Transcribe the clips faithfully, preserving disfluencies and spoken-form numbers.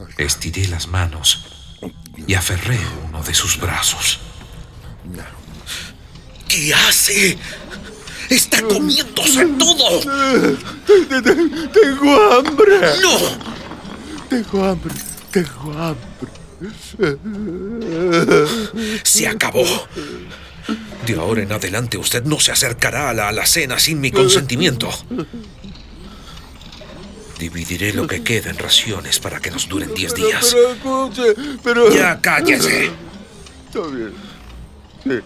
Estiré las manos y aferré uno de sus brazos. ¿Qué hace? ¡Está comiéndose todo! ¡Tengo hambre! ¡No! ¡Tengo hambre! ¡Tengo hambre! ¡Se acabó! De ahora en adelante usted no se acercará a la alacena sin mi consentimiento. Dividiré lo que queda en raciones para que nos duren diez días. Pero, pero, escuche, pero... ¡Ya cállese! Está bien. Sí.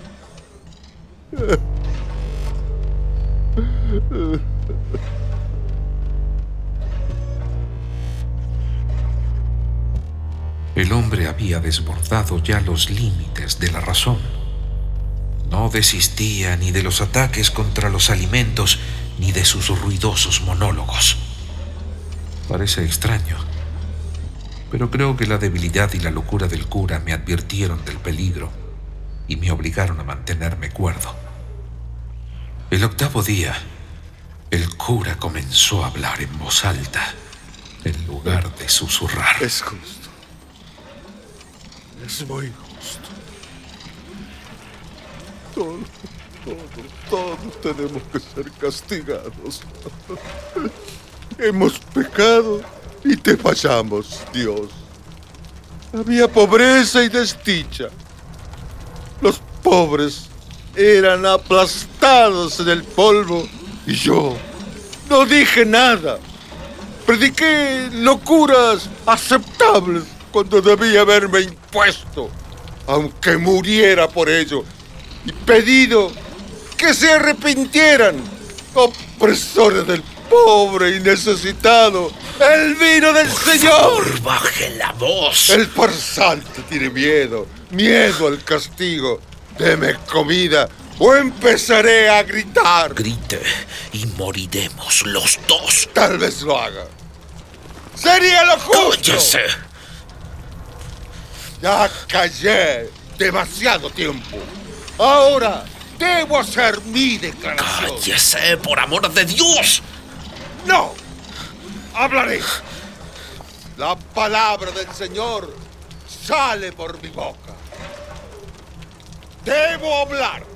El hombre había desbordado ya los límites de la razón. No desistía ni de los ataques contra los alimentos ni de sus ruidosos monólogos. Parece extraño, pero creo que la debilidad y la locura del cura me advirtieron del peligro y me obligaron a mantenerme cuerdo. El octavo día, el cura comenzó a hablar en voz alta, en lugar de susurrar. Es justo. Es muy justo. Todos, todos, todos tenemos que ser castigados. Hemos pecado y te fallamos, Dios. Había pobreza y desdicha. Los pobres eran aplastados en el polvo y yo no dije nada. Prediqué locuras aceptables cuando debía haberme impuesto, aunque muriera por ello, y pedido que se arrepintieran, opresores del pobre y necesitado. ¡El vino del Señor! Por favor, baje la voz. El farsante tiene miedo, miedo al castigo. Deme comida o empezaré a gritar. Grite y moriremos los dos. Tal vez lo haga. ¡Sería lo justo! ¡Cállese! Ya callé demasiado tiempo. Ahora debo hacer mi declaración. ¡Cállese, por amor de Dios! ¡No! ¡Hablaré! La palabra del Señor sale por mi boca. Debo hablar.